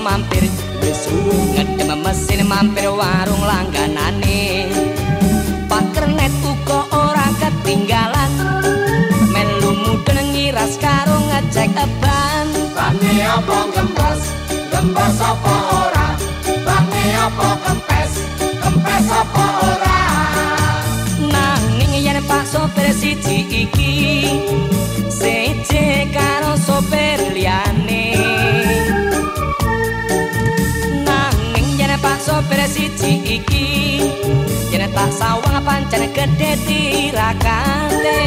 mampir wis suwe ngedem mesin mampir warung langganane Pak Kernet uga ora ketinggalan melu mudhun ngiras karo ngecek ban bane apa gembos gembos apa ora bane apa kempes kempes apa ora nanging yen Pak sopir siji iki seje karo sopir liyane nanging yen Pak sopir siji iki yen tak sawang pancen gedhe tirakate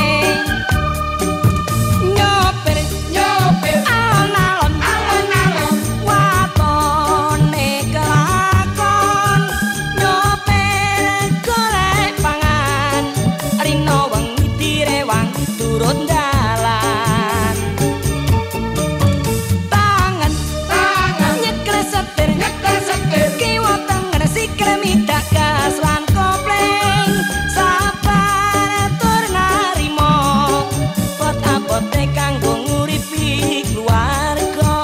nyopir nyopir alon-alon watone kelakon nyopir golek pangan rino wengi direwang turun dalan tangan nyekel setir kiwa tengen sikil midak gas lan kopling sabar tur narimo pot-apote kanggo nguripi keluarga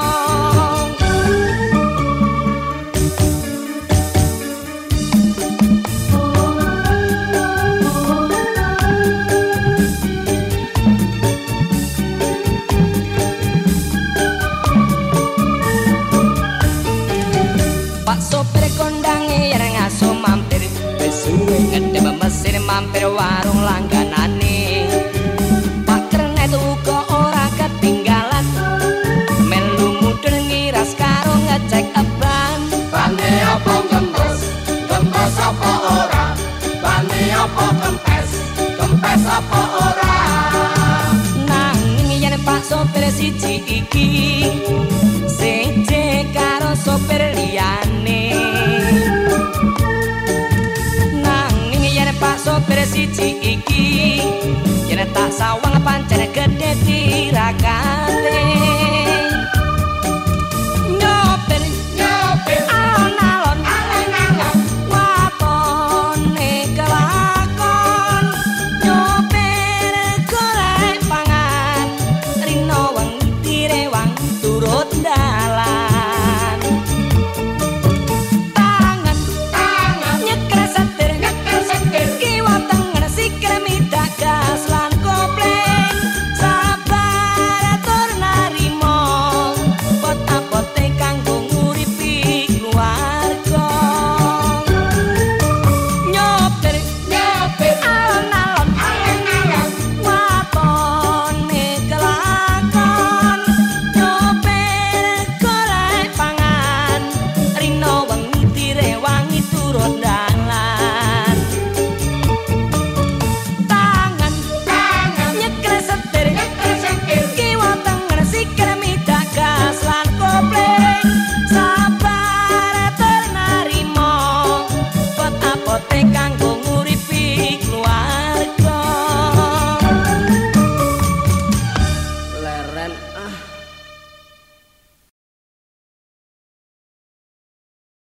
Pak sopir kondange yen ngaso mampir wis suwe ngedem mesin mampir warung langganane Pak Kernet uga ora ketinggalan melu mudhun ngiras karo ngecek ban bane apa gembos gembos apa ora bane apa kempes kempes apa ora nanging yen Pak sopir siji iki seje karo sopir liyane nanging yen Pak sopir siji iki yen tak sawang pancen gedhe tirakate nyopir nyopir alon-alon watone kelakon nyopir golek pangan rino wengi direwang turut dalan tangan nyekel setir kiwa tengen sikil midak gas lan kopling sabar tur narimo pot-apote kanggo nguripi keluarga nyopir nyopir alon-alon watone kelakon nyopir golek pangan rino wengi direwangi turun dalan